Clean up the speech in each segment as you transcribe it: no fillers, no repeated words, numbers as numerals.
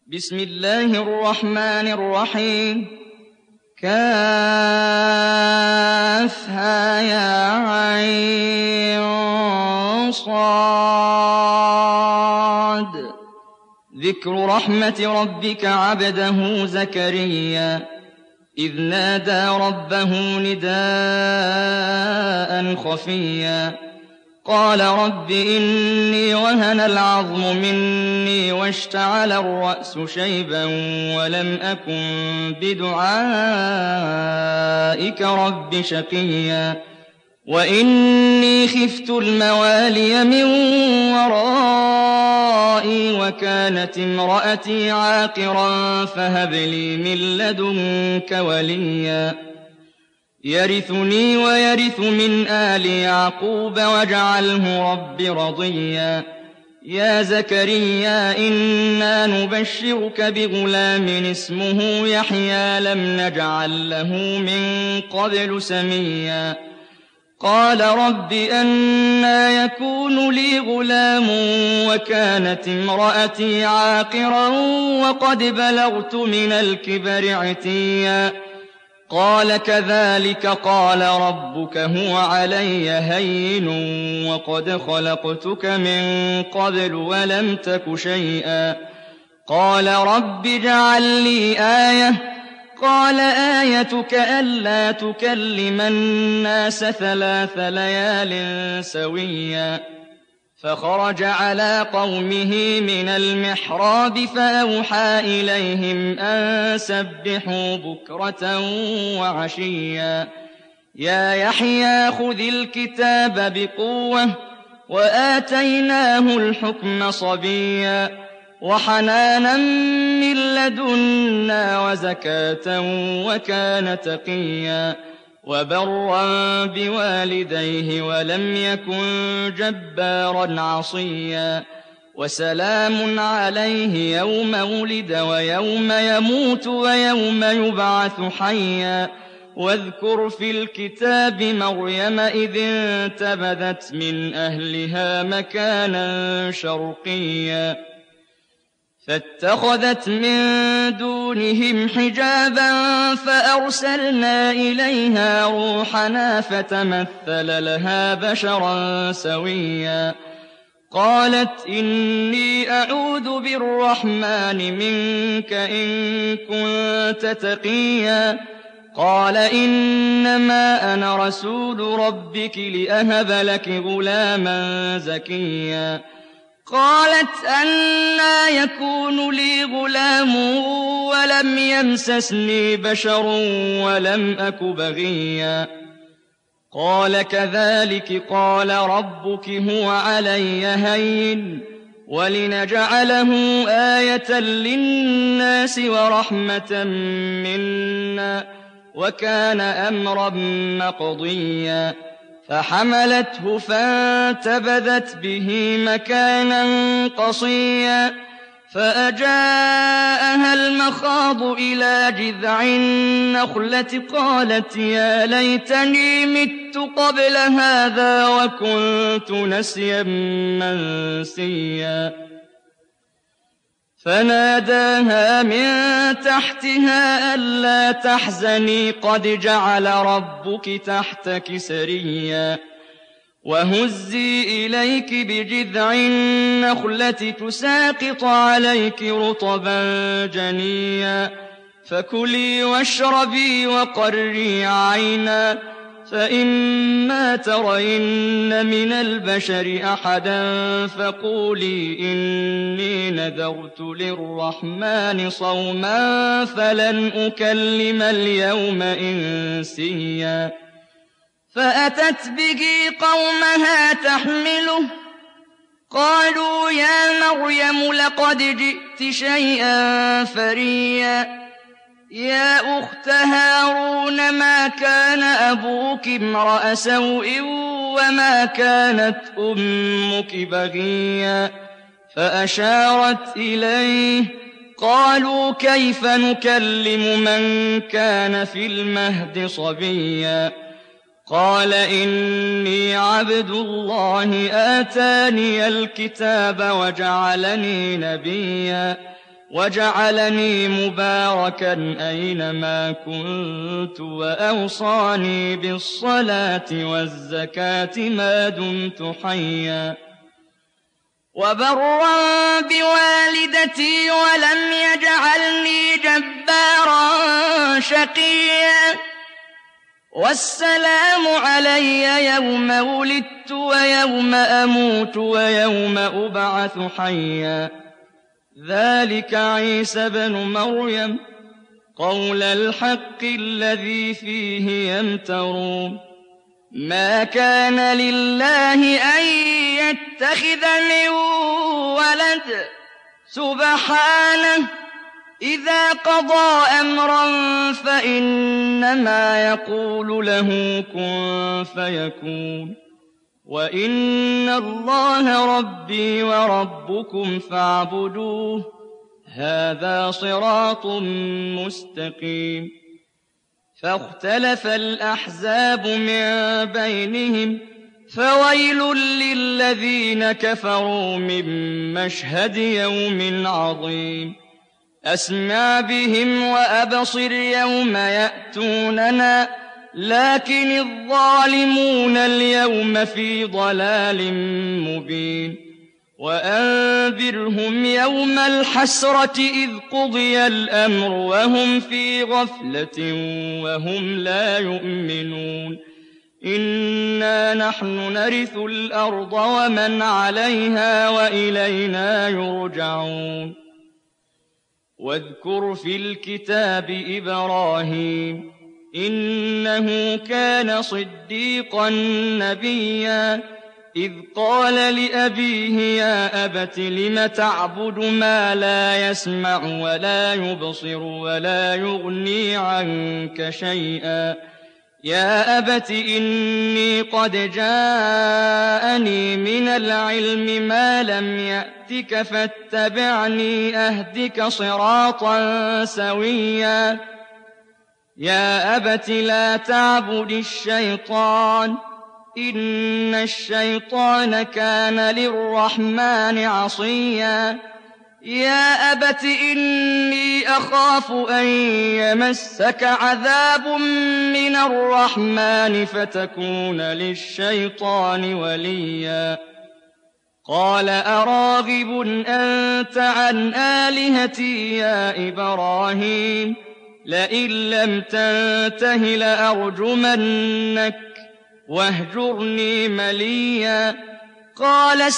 بسم الله الرحمن الرحيم. كافها يا عين صاد. ذكر رحمة ربك عبده زكريا إذ نادى ربه نداء خفيا قال رب إني وهن العظم مني واشتعل الرأس شيبا ولم أكن بدعائك رب شقيا وإني خفت الموالي من ورائي وكانت امرأتي عاقرا فهب لي من لدنك وليا يرثني ويرث من آل يعقوب واجعله رب رضيا يا زكريا إنا نبشرك بغلام اسمه يحيى لم نجعل له من قبل سميا قال رب أنى يكون لي غلام وكانت امرأتي عاقرا وقد بلغت من الكبر عتيا قال كذلك قال ربك هو علي هين وقد خلقتك من قبل ولم تك شيئا قال رب اجعل لي آية قال آيتك ألا تكلم الناس 3 ليال سويا فخرج على قومه من المحراب فأوحى إليهم أن سبحوا بكرة وعشيا يا يحيى خذ الكتاب بقوة وآتيناه الحكم صبيا وحنانا من لدنا وزكاة وكان تقيا وبرا بوالديه ولم يكن جبارا عصيا وسلام عليه يوم ولد ويوم يموت ويوم يبعث حيا واذكر في الكتاب مريم إذ انتبذت من أهلها مكانا شرقيا فاتخذت من دونهم حجابا فأرسلنا إليها روحنا فتمثل لها بشرا سويا قالت إني أعوذ بالرحمن منك إن كنت تقيا قال إنما أنا رسول ربك لأهب لك غلاما زكيا قالت أنى يكون لي غلام ولم يمسسني بشر ولم أك بغيا قال كذلك قال ربك هو علي هين ولنجعله آية للناس ورحمة منا وكان أمرا مقضيا فحملته فانتبذت به مكانا قصيا فأجاءها المخاض إلى جذع النخلة قالت يا ليتني مت قبل هذا وكنت نسيا منسيا فناداها من تحتها ألا تحزني قد جعل ربك تحتك سريا وهزي إليك بجذع النخلة تساقط عليك رطبا جنيا فكلي واشربي وقري عينا فإما ترين من البشر أحدا فقولي إني نذرت للرحمن صوما فلن أكلم اليوم إنسيا فأتت به قومها تحمله قالوا يا مريم لقد جئت شيئا فريا يا أخت هارون ما كان أبوك امرأ سوء وما كانت أمك بغيا فأشارت إليه قالوا كيف نكلم من كان في المهد صبيا قال إني عبد الله آتاني الكتاب وجعلني نبيا وجعلني مباركا أينما كنت وأوصاني بالصلاة والزكاة ما دمت حيا وبرا بوالدتي ولم يجعلني جبارا شقيا والسلام علي يوم ولدت ويوم أموت ويوم أبعث حيا ذلك عيسى بن مريم قول الحق الذي فيه يمترون ما كان لله أن يتخذ من ولد سبحانه إذا قضى أمرا فإنما يقول له كن فيكون وإن الله ربي وربكم فاعبدوه هذا صراط مستقيم فاختلف الأحزاب من بينهم فويل للذين كفروا من مشهد يوم عظيم أسمع بهم وأبصر يوم يأتوننا لكن الظالمون اليوم في ضلال مبين وأنذرهم يوم الحسرة إذ قضي الأمر وهم في غفلة وهم لا يؤمنون إنا نحن نرث الأرض ومن عليها وإلينا يرجعون واذكر في الكتاب إبراهيم إنه كان صديقا نبيا إذ قال لأبيه يا أبت لم تعبد ما لا يسمع ولا يبصر ولا يغني عنك شيئا يا أبت إني قد جاءني من العلم ما لم يأتك فاتبعني أهدك صراطا سويا يا أبت لا تعبد الشيطان إن الشيطان كان للرحمن عصيا يا أبت إني أخاف أن يمسك عذاب من الرحمن فتكون للشيطان وليا قال أراغب أنت عن آلهتي يا إبراهيم لئن لم تنته لأرجمنك واهجرني مليا قال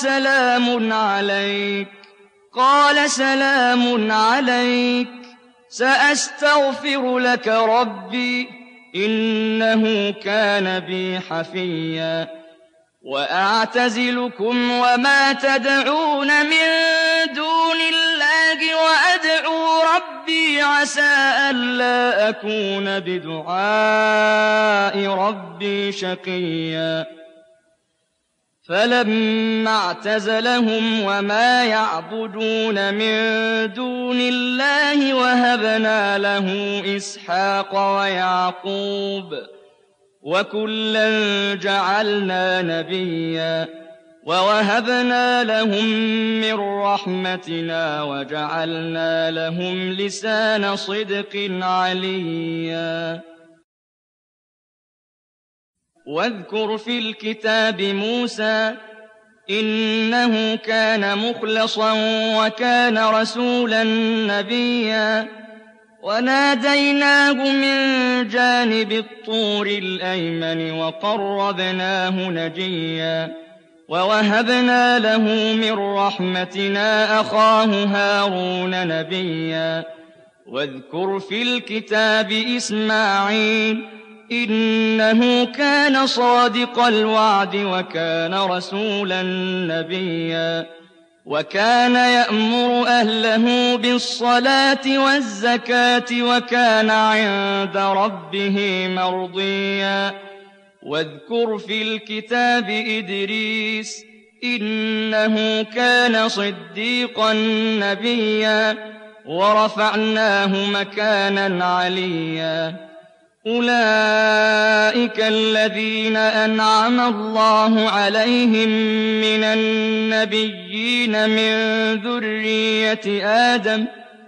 سلام عليك سأستغفر لك ربي إنه كان بي حفيا وأعتزلكم وما تدعون من دون الله وأدعو ربي عسى ألا أكون بدعاء ربي شقيا فلما اعتزلهم وما يعبدون من دون الله وهبنا له إسحاق ويعقوب وكلا جعلنا نبيا ووهبنا لهم من رحمتنا وجعلنا لهم لسان صدق عليا واذكر في الكتاب موسى إنه كان مخلصا وكان رسولا نبيا وناديناه من جانب الطور الأيمن وقربناه نجيا ووهبنا له من رحمتنا أخاه هارون نبيا واذكر في الكتاب إسماعيل إنه كان صادق الوعد وكان رسولا نبيا وكان يأمر أهله بالصلاة والزكاة وكان عند ربه مرضيا واذكر في الكتاب إدريس إنه كان صديقا نبيا ورفعناه مكانا عليا أولئك الذين أنعم الله عليهم من النبيين من ذرية آدم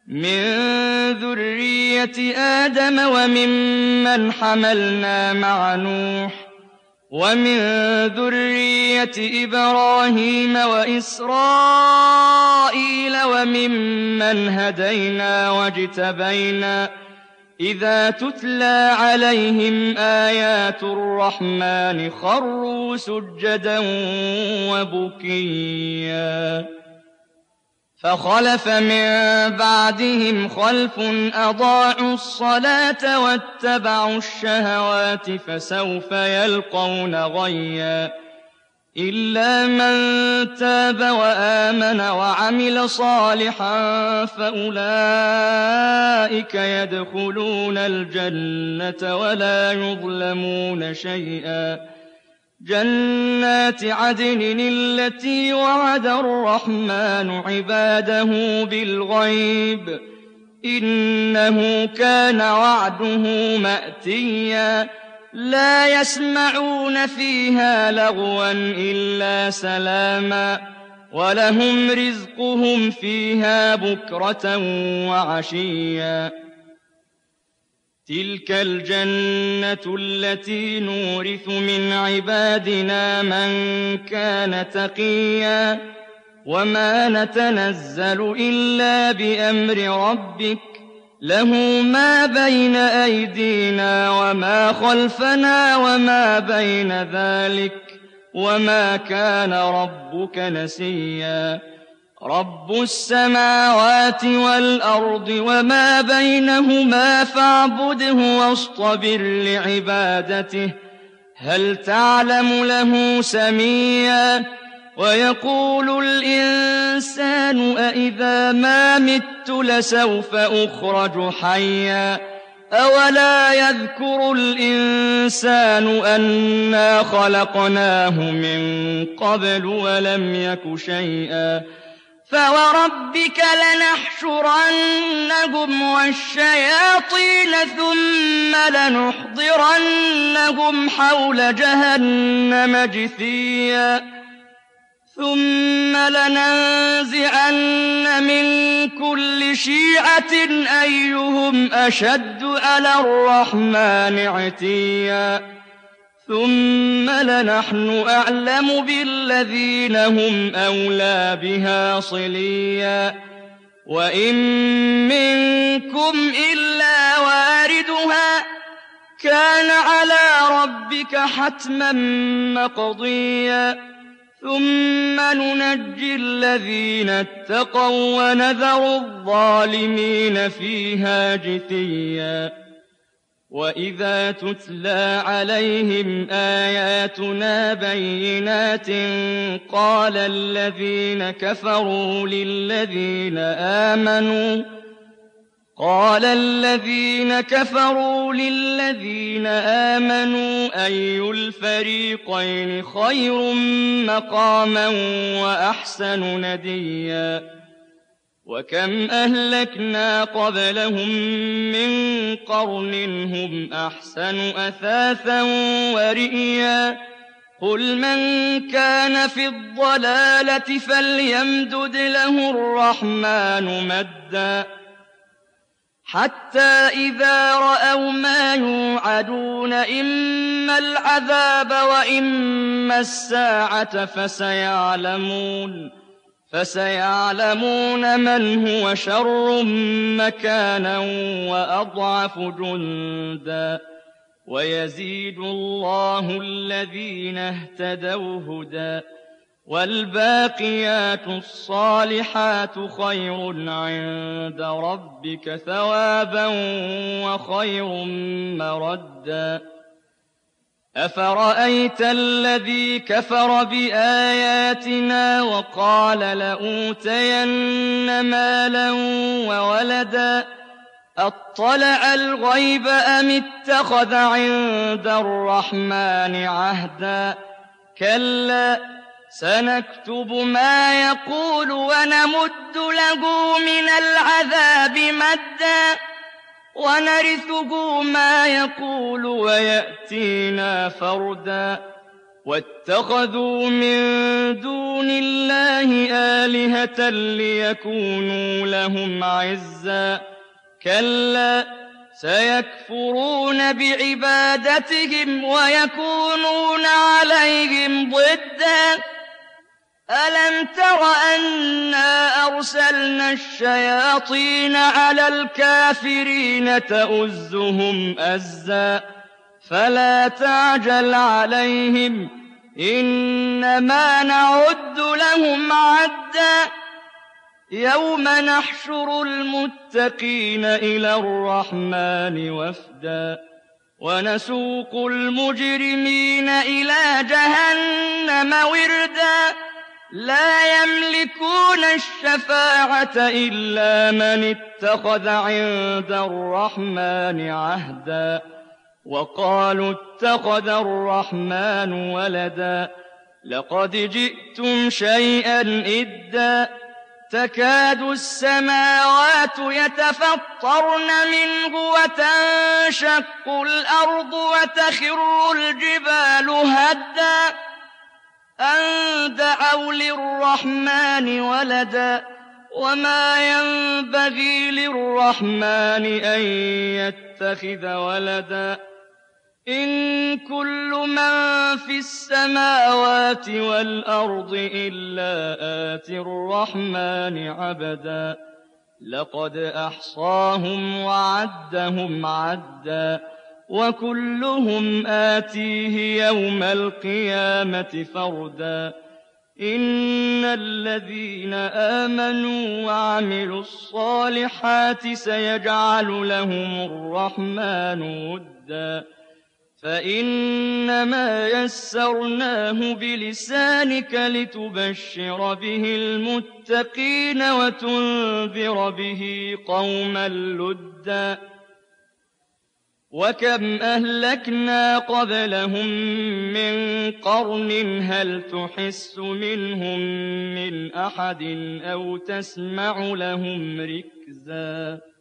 من ذرية آدم وممن حملنا مع نوح ومن ذرية إبراهيم وإسرائيل وممن هدينا واجتبينا إذا تتلى عليهم آيات الرحمن خروا سجدا وبكيا فخلف من بعدهم خلف أضاعوا الصلاة واتبعوا الشهوات فسوف يلقون غيا إلا من تاب وآمن وعمل صالحا فأولئك يدخلون الجنة ولا يظلمون شيئا جنات عدن التي وعد الرحمن عباده بالغيب إنه كان وعده مأتيا لا يسمعون فيها لغوا إلا سلاما ولهم رزقهم فيها بكرة وعشيا تلك الجنة التي نورث من عبادنا من كان تقيا وما نتنزل إلا بأمر ربك له ما بين أيدينا وما خلفنا وما بين ذلك وما كان ربك نسيا رب السماوات والأرض وما بينهما فاعبده واصطبر لعبادته هل تعلم له سميا ويقول الإنسان أإذا ما مت لسوف أخرج حيا أولا يذكر الإنسان أنا خلقناه من قبل ولم يك شيئا فوربك لنحشرنهم والشياطين ثم لنحضرنهم حول جهنم جثيا ثم لننزعن من كل شيعة أيهم أشد على الرحمن عتيا ثم لنحن أعلم بالذين هم أولى بها صليا وإن منكم إلا واردها كان على ربك حتما مقضيا ثم ننجي الذين اتقوا ونذر الظالمين فيها جثيا وإذا تتلى عليهم آياتنا بينات قال الذين كفروا للذين آمنوا أي الفريقين خير مقاما وأحسن نديا وكم أهلكنا قبلهم من قرن هم أحسن أثاثا ورئيا قل من كان في الضلالة فليمدد له الرحمن مدا حتى إذا رأوا ما يوعدون إما العذاب وإما الساعة فسيعلمون من هو شر مكانا وأضعف جندا ويزيد الله الذين اهتدوا هدى والباقيات الصالحات خير عند ربك ثوابا وخير مردا أفرأيت الذي كفر بآياتنا وقال لأوتين مالا وولدا أطلع الغيب أم اتخذ عند الرحمن عهدا كلا سنكتب ما يقول ونمد له من العذاب مدا ونرثه ما يقول ويأتينا فردا واتخذوا من دون الله آلهة ليكونوا لهم عزا كلا سيكفرون بعبادتهم ويكونون عليهم ضدا ألم تر أنا أرسلنا الشياطين على الكافرين تؤزهم أزا فلا تعجل عليهم إنما نعد لهم عدا يوم نحشر المتقين إلى الرحمن وفدا ونسوق المجرمين إلى جهنم وردا لا يملكون الشفاعة إلا من اتخذ عند الرحمن عهدا وقالوا اتخذ الرحمن ولدا لقد جئتم شيئا إدا تكاد السماوات يتفطرن منه وتنشق الأرض وتخر الجبال هدا أن دعوا للرحمن ولدا وما ينبغي للرحمن أن يتخذ ولدا إن كل من في السماوات والأرض إلا آتي الرحمن عبدا لقد أحصاهم وعدهم عدا وكلهم آتيه يوم القيامة فردا إن الذين آمنوا وعملوا الصالحات سيجعل لهم الرحمن ودا فإنما يسرناه بلسانك لتبشر به المتقين وتنذر به قوما لدا وكم أهلكنا قبلهم من قرن هل تحس منهم من أحد أو تسمع لهم ركزا